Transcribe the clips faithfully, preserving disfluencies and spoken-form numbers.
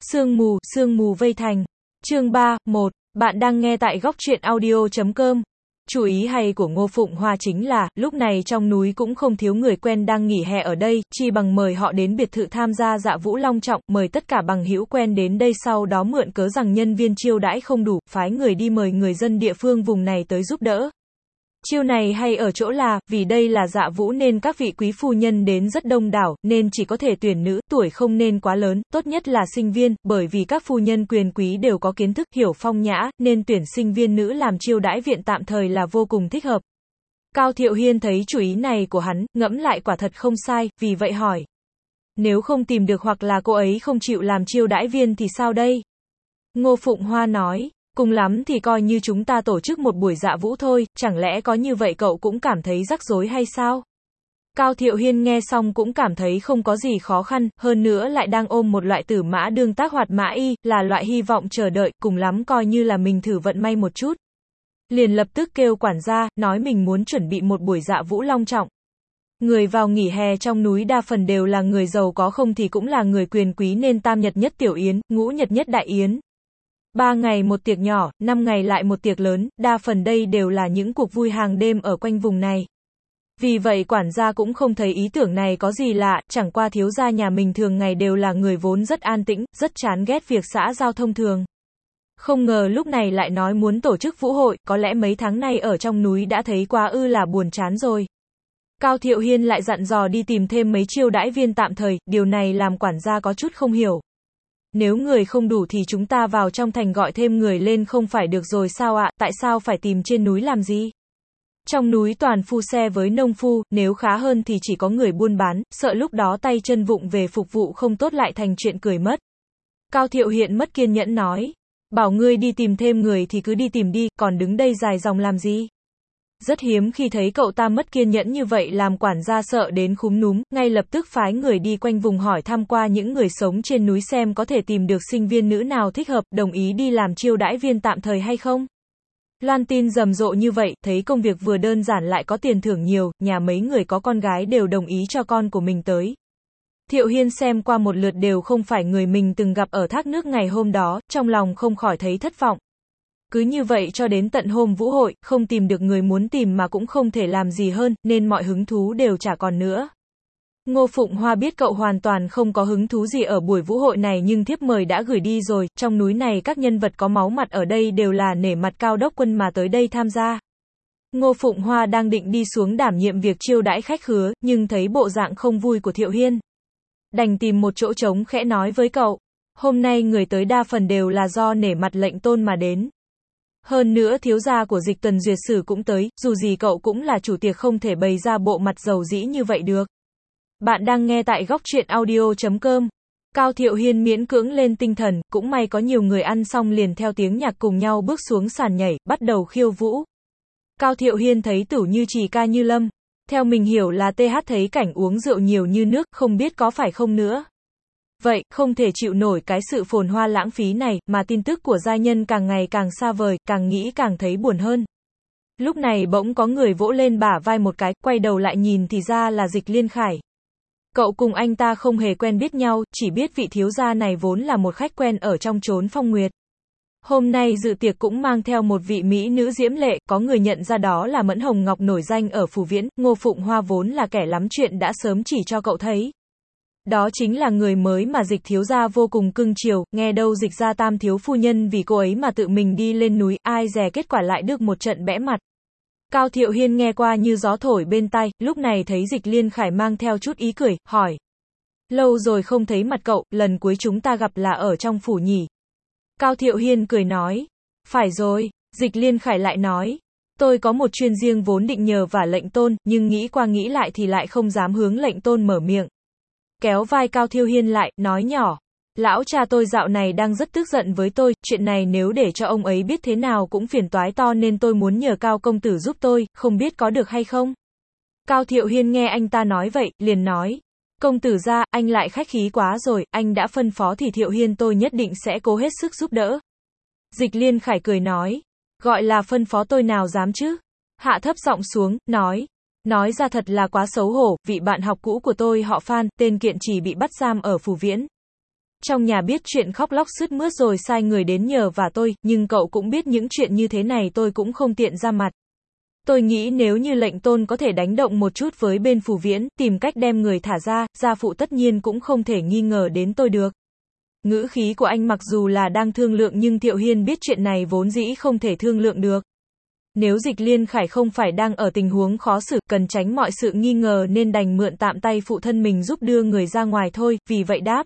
Sương mù, sương mù vây thành. Chương ba, một. Bạn đang nghe tại góc truyện audio chấm com. Chủ ý hay của Ngô Phụng Hoa chính là, lúc này trong núi cũng không thiếu người quen đang nghỉ hè ở đây, chi bằng mời họ đến biệt thự tham gia dạ vũ long trọng, mời tất cả bằng hữu quen đến đây sau đó mượn cớ rằng nhân viên chiêu đãi không đủ, phái người đi mời người dân địa phương vùng này tới giúp đỡ. Chiêu này hay ở chỗ là, vì đây là dạ vũ nên các vị quý phu nhân đến rất đông đảo, nên chỉ có thể tuyển nữ, tuổi không nên quá lớn, tốt nhất là sinh viên, bởi vì các phu nhân quyền quý đều có kiến thức, hiểu phong nhã, nên tuyển sinh viên nữ làm chiêu đãi viện tạm thời là vô cùng thích hợp. Cao Thiệu Hiên thấy chủ ý này của hắn, ngẫm lại quả thật không sai, vì vậy hỏi. Nếu không tìm được hoặc là cô ấy không chịu làm chiêu đãi viên thì sao đây? Ngô Phụng Hoa nói. Cùng lắm thì coi như chúng ta tổ chức một buổi dạ vũ thôi, chẳng lẽ có như vậy cậu cũng cảm thấy rắc rối hay sao? Cao Thiệu Hiên nghe xong cũng cảm thấy không có gì khó khăn, hơn nữa lại đang ôm một loại tử mã đương tác hoạt mã y, là loại hy vọng chờ đợi, cùng lắm coi như là mình thử vận may một chút. Liền lập tức kêu quản gia, nói mình muốn chuẩn bị một buổi dạ vũ long trọng. Người vào nghỉ hè trong núi đa phần đều là người giàu có không thì cũng là người quyền quý nên tam nhật nhất tiểu yến, ngũ nhật nhất đại yến. Ba ngày một tiệc nhỏ, năm ngày lại một tiệc lớn, đa phần đây đều là những cuộc vui hàng đêm ở quanh vùng này. Vì vậy quản gia cũng không thấy ý tưởng này có gì lạ, chẳng qua thiếu gia nhà mình thường ngày đều là người vốn rất an tĩnh, rất chán ghét việc xã giao thông thường. Không ngờ lúc này lại nói muốn tổ chức vũ hội, có lẽ mấy tháng nay ở trong núi đã thấy quá ư là buồn chán rồi. Cao Thiệu Hiên lại dặn dò đi tìm thêm mấy chiêu đãi viên tạm thời, điều này làm quản gia có chút không hiểu. Nếu người không đủ thì chúng ta vào trong thành gọi thêm người lên không phải được rồi sao ạ, tại sao phải tìm trên núi làm gì? Trong núi toàn phu xe với nông phu, nếu khá hơn thì chỉ có người buôn bán, sợ lúc đó tay chân vụng về phục vụ không tốt lại thành chuyện cười mất. Cao Thiệu Hiện mất kiên nhẫn nói, bảo ngươi đi tìm thêm người thì cứ đi tìm đi, còn đứng đây dài dòng làm gì? Rất hiếm khi thấy cậu ta mất kiên nhẫn như vậy làm quản gia sợ đến khúm núm, ngay lập tức phái người đi quanh vùng hỏi thăm qua những người sống trên núi xem có thể tìm được sinh viên nữ nào thích hợp, đồng ý đi làm chiêu đãi viên tạm thời hay không. Loan tin rầm rộ như vậy, thấy công việc vừa đơn giản lại có tiền thưởng nhiều, nhà mấy người có con gái đều đồng ý cho con của mình tới. Thiệu Hiên xem qua một lượt đều không phải người mình từng gặp ở thác nước ngày hôm đó, trong lòng không khỏi thấy thất vọng. Cứ như vậy cho đến tận hôm vũ hội, không tìm được người muốn tìm mà cũng không thể làm gì hơn, nên mọi hứng thú đều chả còn nữa. Ngô Phụng Hoa biết cậu hoàn toàn không có hứng thú gì ở buổi vũ hội này nhưng thiếp mời đã gửi đi rồi, trong núi này các nhân vật có máu mặt ở đây đều là nể mặt Cao Đốc Quân mà tới đây tham gia. Ngô Phụng Hoa đang định đi xuống đảm nhiệm việc chiêu đãi khách khứa, nhưng thấy bộ dạng không vui của Thiệu Hiên. Đành tìm một chỗ trống khẽ nói với cậu, hôm nay người tới đa phần đều là do nể mặt lệnh tôn mà đến. Hơn nữa thiếu gia của Dịch Tuần Duyệt Sử cũng tới, dù gì cậu cũng là chủ tiệc không thể bày ra bộ mặt dầu dĩ như vậy được. Bạn đang nghe tại góc truyện audio chấm com. Cao Thiệu Hiên miễn cưỡng lên tinh thần, cũng may có nhiều người ăn xong liền theo tiếng nhạc cùng nhau bước xuống sàn nhảy, bắt đầu khiêu vũ. Cao Thiệu Hiên thấy Tửu Như Trì ca như lâm. Theo mình hiểu là tê hát thấy cảnh uống rượu nhiều như nước, không biết có phải không nữa. Vậy, không thể chịu nổi cái sự phồn hoa lãng phí này, mà tin tức của giai nhân càng ngày càng xa vời, càng nghĩ càng thấy buồn hơn. Lúc này bỗng có người vỗ lên bả vai một cái, quay đầu lại nhìn thì ra là Dịch Liên Khải. Cậu cùng anh ta không hề quen biết nhau, chỉ biết vị thiếu gia này vốn là một khách quen ở trong chốn phong nguyệt. Hôm nay dự tiệc cũng mang theo một vị mỹ nữ diễm lệ, có người nhận ra đó là Mẫn Hồng Ngọc nổi danh ở Phù Viễn, Ngô Phụng Hoa vốn là kẻ lắm chuyện đã sớm chỉ cho cậu thấy. Đó chính là người mới mà Dịch thiếu gia vô cùng cưng chiều, nghe đâu Dịch gia tam thiếu phu nhân vì cô ấy mà tự mình đi lên núi, ai dè kết quả lại được một trận bẽ mặt. Cao Thiệu Hiên nghe qua như gió thổi bên tai, lúc này thấy Dịch Liên Khải mang theo chút ý cười, hỏi. Lâu rồi không thấy mặt cậu, lần cuối chúng ta gặp là ở trong phủ nhỉ? Cao Thiệu Hiên cười nói. Phải rồi, Dịch Liên Khải lại nói. Tôi có một chuyên riêng vốn định nhờ vả lệnh tôn, nhưng nghĩ qua nghĩ lại thì lại không dám hướng lệnh tôn mở miệng. Kéo vai Cao Thiệu Hiên lại, nói nhỏ. Lão cha tôi dạo này đang rất tức giận với tôi, chuyện này nếu để cho ông ấy biết thế nào cũng phiền toái to nên tôi muốn nhờ Cao công tử giúp tôi, không biết có được hay không? Cao Thiệu Hiên nghe anh ta nói vậy, liền nói. Công tử gia, anh lại khách khí quá rồi, anh đã phân phó thì Thiệu Hiên tôi nhất định sẽ cố hết sức giúp đỡ. Dịch Liên Khải cười nói. Gọi là phân phó tôi nào dám chứ? Hạ thấp giọng xuống, nói. Nói ra thật là quá xấu hổ, vị bạn học cũ của tôi họ Phan, tên Kiện Trì bị bắt giam ở Phù Viễn. trong nhà biết chuyện khóc lóc sướt mướt rồi sai người đến nhờ vả tôi, nhưng cậu cũng biết những chuyện như thế này tôi cũng không tiện ra mặt. Tôi nghĩ nếu như lệnh tôn có thể đánh động một chút với bên Phù Viễn, tìm cách đem người thả ra, gia phụ tất nhiên cũng không thể nghi ngờ đến tôi được. Ngữ khí của anh mặc dù là đang thương lượng nhưng Thiệu Hiên biết chuyện này vốn dĩ không thể thương lượng được. Nếu Dịch Liên Khải không phải đang ở tình huống khó xử, cần tránh mọi sự nghi ngờ nên đành mượn tạm tay phụ thân mình giúp đưa người ra ngoài thôi, vì vậy đáp.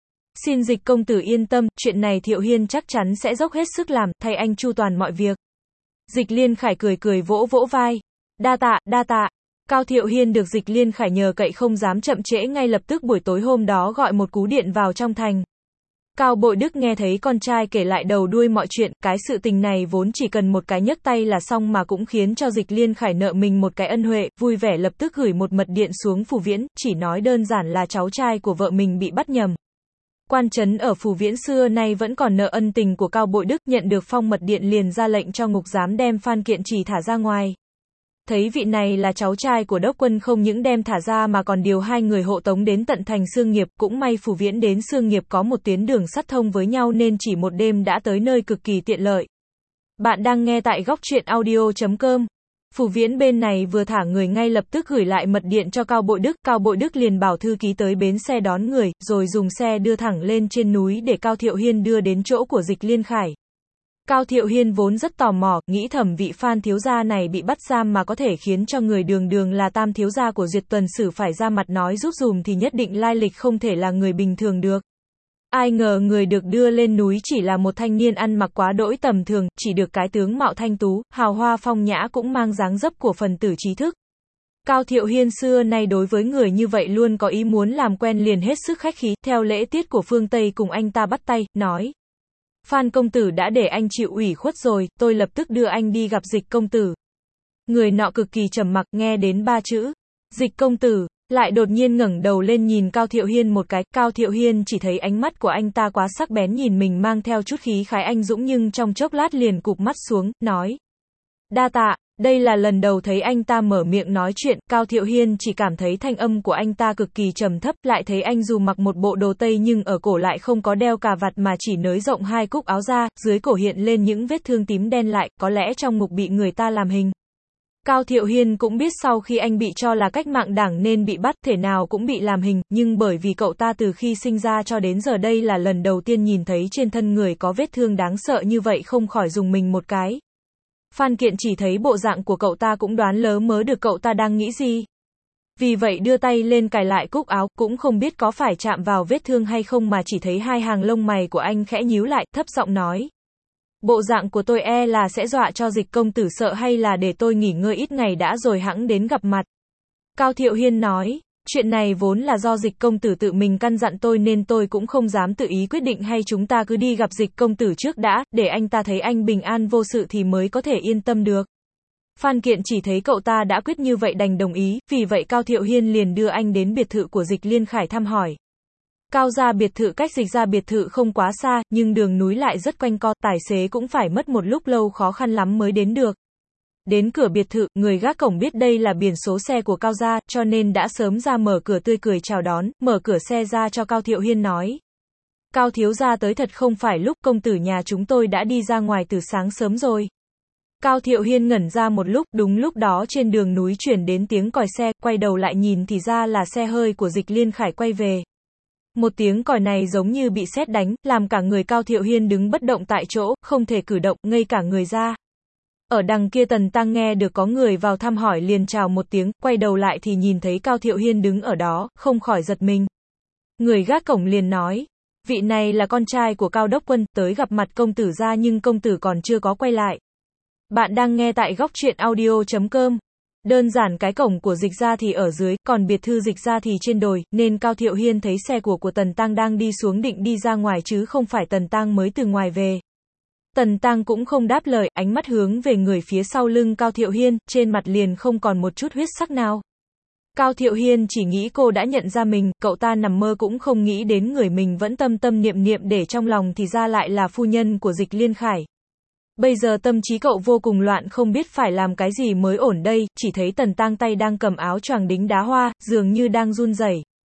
Xin Dịch công tử yên tâm, chuyện này Thiệu Hiên chắc chắn sẽ dốc hết sức làm, thay anh chu toàn mọi việc. Dịch Liên Khải cười cười vỗ vỗ vai. Đa tạ, đa tạ. Cao Thiệu Hiên được Dịch Liên Khải nhờ cậy không dám chậm trễ, ngay lập tức buổi tối hôm đó gọi một cú điện vào trong thành. Cao Bội Đức nghe thấy con trai kể lại đầu đuôi mọi chuyện, cái sự tình này vốn chỉ cần một cái nhấc tay là xong mà cũng khiến cho Dịch Liên Khải nợ mình một cái ân huệ, vui vẻ lập tức gửi một mật điện xuống Phù Viễn, chỉ nói đơn giản là cháu trai của vợ mình bị bắt nhầm. Quan trấn ở Phù Viễn xưa nay vẫn còn nợ ân tình của Cao Bội Đức, nhận được phong mật điện liền ra lệnh cho ngục giám đem Phan Kiện Trì thả ra ngoài. Thấy vị này là cháu trai của đốc quân không những đem thả ra mà còn điều hai người hộ tống đến tận thành Sương Nghiệp, cũng may Phù Viễn đến Sương Nghiệp có một tuyến đường sắt thông với nhau nên chỉ một đêm đã tới nơi cực kỳ tiện lợi. Bạn đang nghe tại góc truyện audio chấm com. Phù Viễn bên này vừa thả người ngay lập tức gửi lại mật điện cho Cao Bội Đức, Cao Bội Đức liền bảo thư ký tới bến xe đón người, rồi dùng xe đưa thẳng lên trên núi để Cao Thiệu Hiên đưa đến chỗ của Dịch Liên Khải. Cao Thiệu Hiên vốn rất tò mò, nghĩ thầm vị Phan thiếu gia này bị bắt giam mà có thể khiến cho người đường đường là tam thiếu gia của Duyệt Tuần Sử phải ra mặt nói giúp dùm thì nhất định lai lịch không thể là người bình thường được. Ai ngờ người được đưa lên núi chỉ là một thanh niên ăn mặc quá đỗi tầm thường, chỉ được cái tướng mạo thanh tú, hào hoa phong nhã cũng mang dáng dấp của phần tử trí thức. Cao Thiệu Hiên xưa nay đối với người như vậy luôn có ý muốn làm quen liền hết sức khách khí, theo lễ tiết của phương Tây cùng anh ta bắt tay, nói. Phan công tử đã để anh chịu ủy khuất rồi, tôi lập tức đưa anh đi gặp Dịch công tử. Người nọ cực kỳ trầm mặc, nghe đến ba chữ Dịch công tử, lại đột nhiên ngẩng đầu lên nhìn Cao Thiệu Hiên một cái. Cao Thiệu Hiên chỉ thấy ánh mắt của anh ta quá sắc bén nhìn mình mang theo chút khí khái anh dũng, nhưng trong chốc lát liền cụp mắt xuống, nói. Đa tạ. Đây là lần đầu thấy anh ta mở miệng nói chuyện, Cao Thiệu Hiên chỉ cảm thấy thanh âm của anh ta cực kỳ trầm thấp, lại thấy anh dù mặc một bộ đồ tây nhưng ở cổ lại không có đeo cà vạt mà chỉ nới rộng hai cúc áo ra, dưới cổ hiện lên những vết thương tím đen lại, có lẽ trong ngục bị người ta làm hình. Cao Thiệu Hiên cũng biết sau khi anh bị cho là cách mạng đảng nên bị bắt, thể nào cũng bị làm hình, nhưng bởi vì cậu ta từ khi sinh ra cho đến giờ đây là lần đầu tiên nhìn thấy trên thân người có vết thương đáng sợ như vậy không khỏi dùng mình một cái. Phan Kiện chỉ thấy bộ dạng của cậu ta cũng đoán lớ mớ được cậu ta đang nghĩ gì. Vì vậy đưa tay lên cài lại cúc áo, cũng không biết có phải chạm vào vết thương hay không mà chỉ thấy hai hàng lông mày của anh khẽ nhíu lại, thấp giọng nói. Bộ dạng của tôi e là sẽ dọa cho Dịch công tử sợ, hay là để tôi nghỉ ngơi ít ngày đã rồi hẵng đến gặp mặt. Cao Thiệu Hiên nói. Chuyện này vốn là do Dịch công tử tự mình căn dặn tôi nên tôi cũng không dám tự ý quyết định, hay chúng ta cứ đi gặp Dịch công tử trước đã, để anh ta thấy anh bình an vô sự thì mới có thể yên tâm được. Phan Kiện chỉ thấy cậu ta đã quyết như vậy đành đồng ý, vì vậy Cao Thiệu Hiên liền đưa anh đến biệt thự của Dịch Liên Khải thăm hỏi. Cao gia biệt thự cách Dịch gia biệt thự không quá xa, nhưng đường núi lại rất quanh co, tài xế cũng phải mất một lúc lâu khó khăn lắm mới đến được. Đến cửa biệt thự, người gác cổng biết đây là biển số xe của Cao gia, cho nên đã sớm ra mở cửa tươi cười chào đón, mở cửa xe ra cho Cao Thiệu Hiên nói. Cao thiếu gia tới thật không phải lúc, công tử nhà chúng tôi đã đi ra ngoài từ sáng sớm rồi. Cao Thiệu Hiên ngẩn ra một lúc, đúng lúc đó trên đường núi chuyển đến tiếng còi xe, quay đầu lại nhìn thì ra là xe hơi của Dịch Liên Khải quay về. Một tiếng còi này giống như bị sét đánh, làm cả người Cao Thiệu Hiên đứng bất động tại chỗ, không thể cử động, ngây cả người ra. Ở đằng kia Tần Tăng nghe được có người vào thăm hỏi liền chào một tiếng, quay đầu lại thì nhìn thấy Cao Thiệu Hiên đứng ở đó, không khỏi giật mình. Người gác cổng liền nói, vị này là con trai của Cao đốc quân, tới gặp mặt công tử gia nhưng công tử còn chưa có quay lại. Bạn đang nghe tại góc truyện audio chấm com. Đơn giản cái cổng của Dịch gia thì ở dưới, còn biệt thư Dịch gia thì trên đồi, nên Cao Thiệu Hiên thấy xe của của Tần Tăng đang đi xuống định đi ra ngoài chứ không phải Tần Tăng mới từ ngoài về. Tần Tăng cũng không đáp lời, ánh mắt hướng về người phía sau lưng Cao Thiệu Hiên, trên mặt liền không còn một chút huyết sắc nào. Cao Thiệu Hiên chỉ nghĩ cô đã nhận ra mình, cậu ta nằm mơ cũng không nghĩ đến người mình vẫn tâm tâm niệm niệm để trong lòng thì ra lại là phu nhân của Dịch Liên Khải. Bây giờ tâm trí cậu vô cùng loạn, không biết phải làm cái gì mới ổn đây, chỉ thấy Tần Tăng tay đang cầm áo choàng đính đá hoa, dường như đang run rẩy.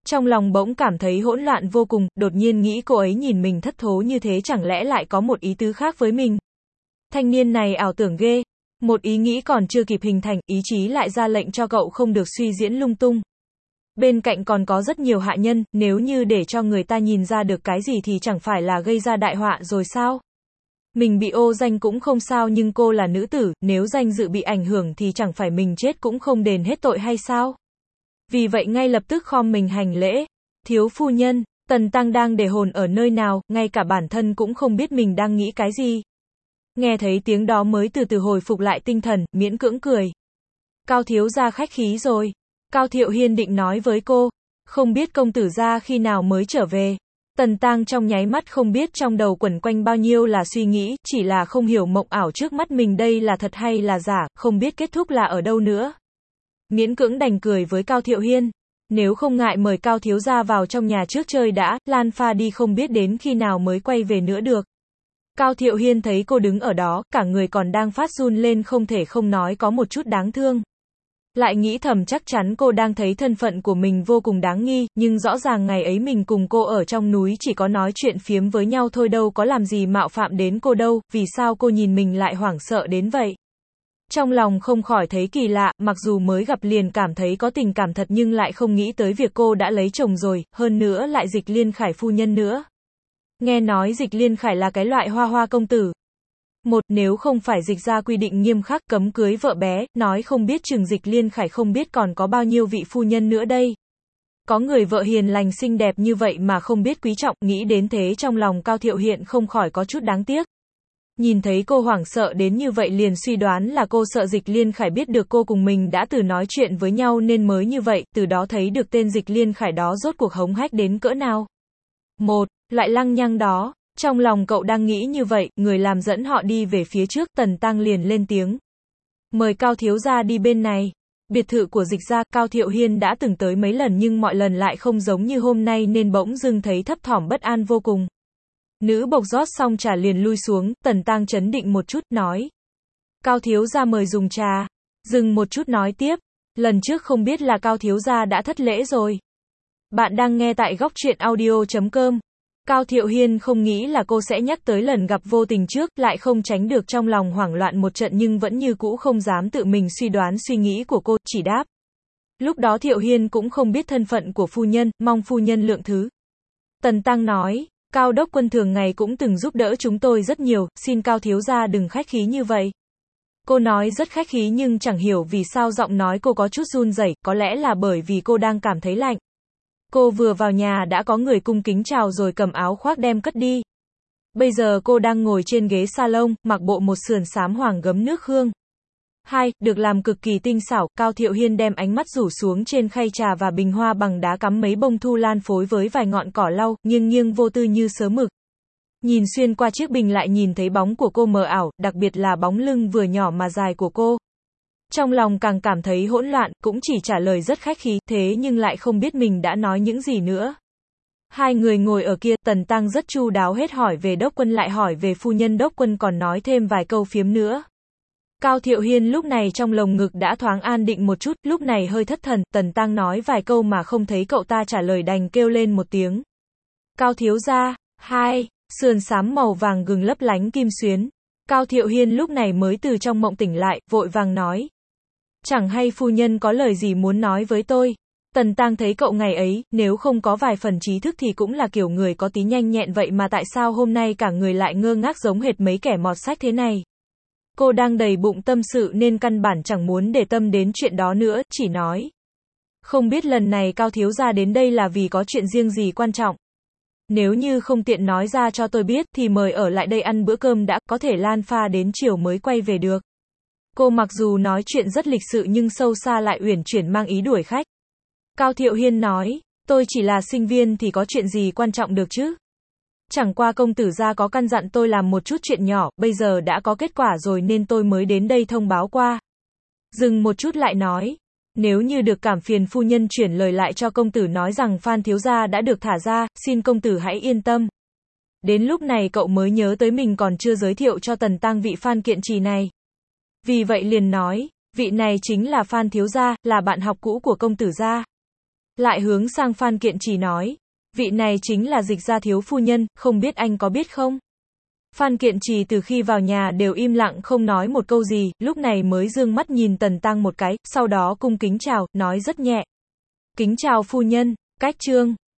Trong lòng bỗng cảm thấy hỗn loạn vô cùng, đột nhiên nghĩ cô ấy nhìn mình thất thố như thế chẳng lẽ lại có một ý tứ khác với mình. Thanh niên này ảo tưởng ghê. Một ý nghĩ còn chưa kịp hình thành, ý chí lại ra lệnh cho cậu không được suy diễn lung tung. Bên cạnh còn có rất nhiều hạ nhân, nếu như để cho người ta nhìn ra được cái gì thì chẳng phải là gây ra đại họa rồi sao? Mình bị ô danh cũng không sao nhưng cô là nữ tử, nếu danh dự bị ảnh hưởng thì chẳng phải mình chết cũng không đền hết tội hay sao? Vì vậy ngay lập tức khom mình hành lễ. Thiếu phu nhân, Tần Tăng đang để hồn ở nơi nào, ngay cả bản thân cũng không biết mình đang nghĩ cái gì. Nghe thấy tiếng đó mới từ từ hồi phục lại tinh thần, miễn cưỡng cười. Cao thiếu gia khách khí rồi. Cao Thiệu Hiên định nói với cô, không biết công tử gia khi nào mới trở về. Tần Tăng trong nháy mắt không biết trong đầu quẩn quanh bao nhiêu là suy nghĩ, chỉ là không hiểu mộng ảo trước mắt mình đây là thật hay là giả, không biết kết thúc là ở đâu nữa. Miễn cưỡng đành cười với Cao Thiệu Hiên. Nếu không ngại mời Cao thiếu gia vào trong nhà trước chơi đã, Lan pha đi không biết đến khi nào mới quay về nữa được. Cao Thiệu Hiên thấy cô đứng ở đó, cả người còn đang phát run lên không thể không nói có một chút đáng thương. Lại nghĩ thầm chắc chắn cô đang thấy thân phận của mình vô cùng đáng nghi, nhưng rõ ràng ngày ấy mình cùng cô ở trong núi chỉ có nói chuyện phiếm với nhau thôi đâu có làm gì mạo phạm đến cô đâu, vì sao cô nhìn mình lại hoảng sợ đến vậy. Trong lòng không khỏi thấy kỳ lạ, mặc dù mới gặp liền cảm thấy có tình cảm thật nhưng lại không nghĩ tới việc cô đã lấy chồng rồi, hơn nữa lại Dịch Liên Khải phu nhân nữa. Nghe nói Dịch Liên Khải là cái loại hoa hoa công tử. Một, nếu không phải dịch ra quy định nghiêm khắc cấm cưới vợ bé, nói không biết chừng Dịch Liên Khải không biết còn có bao nhiêu vị phu nhân nữa đây. Có người vợ hiền lành xinh đẹp như vậy mà không biết quý trọng, nghĩ đến thế trong lòng Cao Thiệu Hiện không khỏi có chút đáng tiếc. Nhìn thấy cô hoảng sợ đến như vậy liền suy đoán là cô sợ Dịch Liên Khải biết được cô cùng mình đã từ nói chuyện với nhau nên mới như vậy, từ đó thấy được tên Dịch Liên Khải đó rốt cuộc hống hách đến cỡ nào. Một, loại lăng nhăng đó. Trong lòng cậu đang nghĩ như vậy, người làm dẫn họ đi về phía trước, Tần Tăng liền lên tiếng. Mời Cao thiếu gia đi bên này. Biệt thự của Dịch gia, Cao Thiệu Hiên đã từng tới mấy lần nhưng mọi lần lại không giống như hôm nay nên bỗng dưng thấy thấp thỏm bất an vô cùng. Nữ bộc rót xong trà liền lui xuống, Tần Tăng trấn định một chút, nói. Cao thiếu gia mời dùng trà. Dừng một chút nói tiếp. Lần trước không biết là Cao thiếu gia đã thất lễ rồi. Bạn đang nghe tại góc truyện audio chấm com. Cao Thiệu Hiên không nghĩ là cô sẽ nhắc tới lần gặp vô tình trước, lại không tránh được trong lòng hoảng loạn một trận nhưng vẫn như cũ không dám tự mình suy đoán suy nghĩ của cô, chỉ đáp. Lúc đó Thiệu Hiên cũng không biết thân phận của phu nhân, mong phu nhân lượng thứ. Tần Tăng nói, Cao đốc quân thường ngày cũng từng giúp đỡ chúng tôi rất nhiều, xin Cao thiếu gia đừng khách khí như vậy. Cô nói rất khách khí nhưng chẳng hiểu vì sao giọng nói cô có chút run rẩy, có lẽ là bởi vì cô đang cảm thấy lạnh. Cô vừa vào nhà đã có người cung kính chào rồi cầm áo khoác đem cất đi. Bây giờ cô đang ngồi trên ghế salon, mặc bộ một sườn xám hoàng gấm nước hương. Hai, được làm cực kỳ tinh xảo, Cao Thiệu Hiên đem ánh mắt rủ xuống trên khay trà và bình hoa bằng đá cắm mấy bông thu lan phối với vài ngọn cỏ lau, nghiêng nghiêng vô tư như sớ mực. Nhìn xuyên qua chiếc bình lại nhìn thấy bóng của cô mờ ảo, đặc biệt là bóng lưng vừa nhỏ mà dài của cô. Trong lòng càng cảm thấy hỗn loạn, cũng chỉ trả lời rất khách khí, thế nhưng lại không biết mình đã nói những gì nữa. Hai người ngồi ở kia, Tần Tăng rất chu đáo hết hỏi về đốc quân lại hỏi về phu nhân đốc quân còn nói thêm vài câu phiếm nữa. Cao Thiệu Hiên lúc này trong lồng ngực đã thoáng an định một chút, lúc này hơi thất thần, Tần Tăng nói vài câu mà không thấy cậu ta trả lời đành kêu lên một tiếng. Cao thiếu gia, hai, sườn xám màu vàng gừng lấp lánh kim xuyến. Cao Thiệu Hiên lúc này mới từ trong mộng tỉnh lại, vội vàng nói. Chẳng hay phu nhân có lời gì muốn nói với tôi. Tần Tăng thấy cậu ngày ấy, nếu không có vài phần trí thức thì cũng là kiểu người có tí nhanh nhẹn vậy mà tại sao hôm nay cả người lại ngơ ngác giống hệt mấy kẻ mọt sách thế này. Cô đang đầy bụng tâm sự nên căn bản chẳng muốn để tâm đến chuyện đó nữa, chỉ nói. Không biết lần này Cao thiếu gia đến đây là vì có chuyện riêng gì quan trọng. Nếu như không tiện nói ra cho tôi biết thì mời ở lại đây ăn bữa cơm đã, có thể lan pha đến chiều mới quay về được. Cô mặc dù nói chuyện rất lịch sự nhưng sâu xa lại uyển chuyển mang ý đuổi khách. Cao Thiệu Hiên nói, tôi chỉ là sinh viên thì có chuyện gì quan trọng được chứ. Chẳng qua công tử gia có căn dặn tôi làm một chút chuyện nhỏ, bây giờ đã có kết quả rồi nên tôi mới đến đây thông báo qua. Dừng một chút lại nói, nếu như được cảm phiền phu nhân chuyển lời lại cho công tử nói rằng Phan thiếu gia đã được thả ra, xin công tử hãy yên tâm. Đến lúc này cậu mới nhớ tới mình còn chưa giới thiệu cho Tần Tăng vị Phan Kiện Trì này. Vì vậy liền nói, vị này chính là Phan thiếu gia, là bạn học cũ của công tử gia. lại hướng sang Phan Kiện Trì nói, vị này chính là Dịch gia thiếu phu nhân, không biết anh có biết không? Phan Kiện Trì từ khi vào nhà đều im lặng không nói một câu gì, lúc này mới dương mắt nhìn Tần Tăng một cái, sau đó cung kính chào, nói rất nhẹ. Kính chào phu nhân, cách trương.